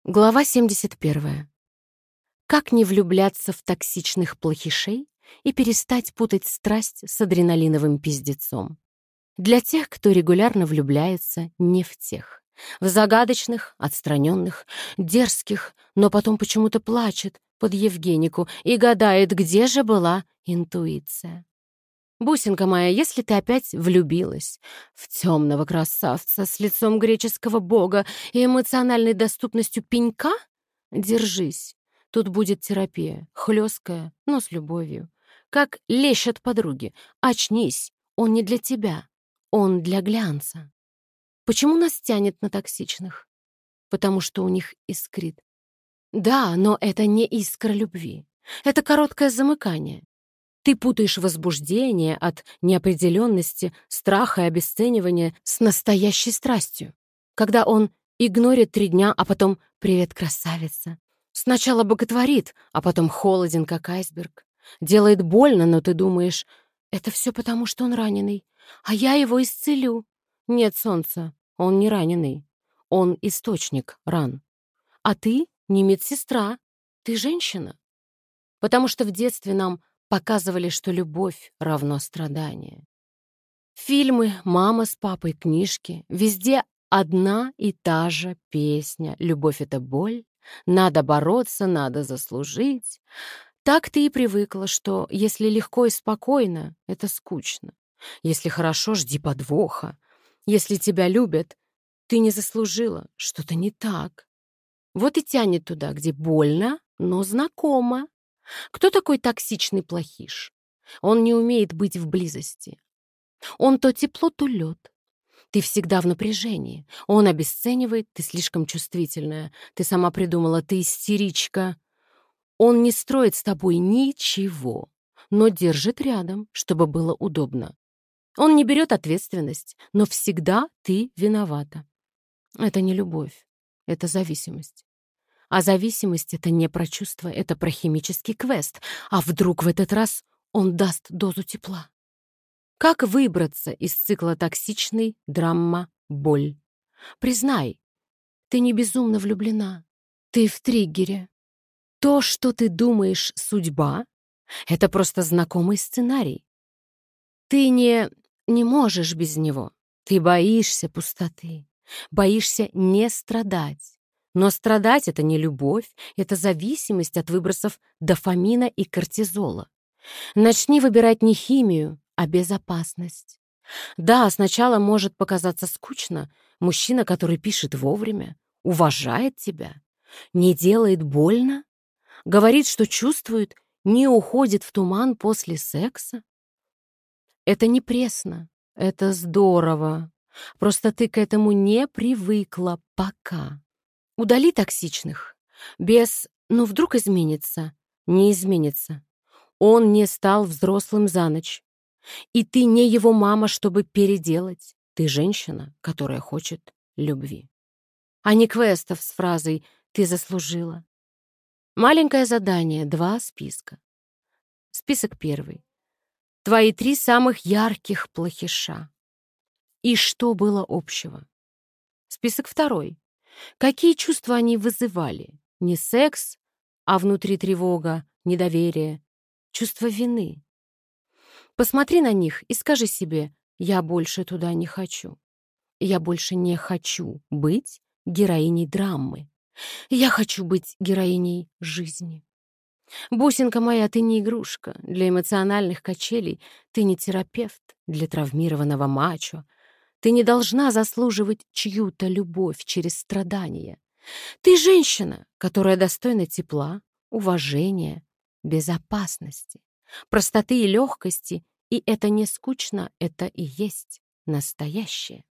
Глава 71. Как не влюбляться в токсичных плохишей и перестать путать страсть с адреналиновым пиздецом? Для тех, кто регулярно влюбляется не в тех. В загадочных, отстраненных, дерзких, но потом почему-то плачет под Евгенику и гадает, где же была интуиция. Бусинка моя, если ты опять влюбилась в темного красавца с лицом греческого бога и эмоциональной доступностью пенька, держись. Тут будет терапия, хлесткая, но с любовью. Как лещ от подруги. Очнись, он не для тебя, он для глянца. Почему нас тянет на токсичных? Потому что у них искрит. Да, но это не искра любви. Это короткое замыкание. Ты путаешь возбуждение от неопределенности, страха и обесценивания с настоящей страстью. Когда он игнорит 3 дня, а потом «Привет, красавица». Сначала боготворит, а потом холоден, как айсберг. Делает больно, но ты думаешь, это все потому, что он раненый, а я его исцелю. Нет, солнца, он не раненый. Он источник ран. А ты не медсестра, ты женщина. Потому что в детстве нам показывали, что любовь равно страдание. Фильмы, мама с папой, книжки. Везде одна и та же песня. Любовь — это боль. Надо бороться, надо заслужить. Так ты и привыкла, что если легко и спокойно, это скучно. Если хорошо, жди подвоха. Если тебя любят, ты не заслужила. Что-то не так. Вот и тянет туда, где больно, но знакомо. Кто такой токсичный плохиш? Он не умеет быть в близости. Он то тепло, то лед. Ты всегда в напряжении. Он обесценивает, ты слишком чувствительная. Ты сама придумала, ты истеричка. Он не строит с тобой ничего, но держит рядом, чтобы было удобно. Он не берет ответственность, но всегда ты виновата. Это не любовь, это зависимость. А зависимость — это не про чувства, это про химический квест. А вдруг в этот раз он даст дозу тепла? Как выбраться из цикла токсичный, драма, боль? Признай, ты не безумно влюблена. Ты в триггере. То, что ты думаешь судьба, это просто знакомый сценарий. Ты не можешь без него. Ты боишься пустоты, боишься не страдать. Но страдать — это не любовь, это зависимость от выбросов дофамина и кортизола. Начни выбирать не химию, а безопасность. Да, сначала может показаться скучно. Мужчина, который пишет вовремя, уважает тебя, не делает больно, говорит, что чувствует, не уходит в туман после секса. Это не пресно, это здорово. Просто ты к этому не привыкла пока. Удали токсичных. «Ну, вдруг изменится». Не изменится. Он не стал взрослым за ночь. И ты не его мама, чтобы переделать. Ты женщина, которая хочет любви. А не квестов с фразой «ты заслужила». Маленькое задание, 2 списка. Список 1. Твои 3 самых ярких плохиша. И что было общего? Список 2. Какие чувства они вызывали? Не секс, а внутри тревога, недоверие, чувство вины. Посмотри на них и скажи себе: «Я больше туда не хочу. Я больше не хочу быть героиней драмы. Я хочу быть героиней жизни». Бусинка моя, ты не игрушка для эмоциональных качелей, ты не терапевт для травмированного мачо. Ты не должна заслуживать чью-то любовь через страдания. Ты женщина, которая достойна тепла, уважения, безопасности, простоты и легкости, и это не скучно, это и есть настоящее.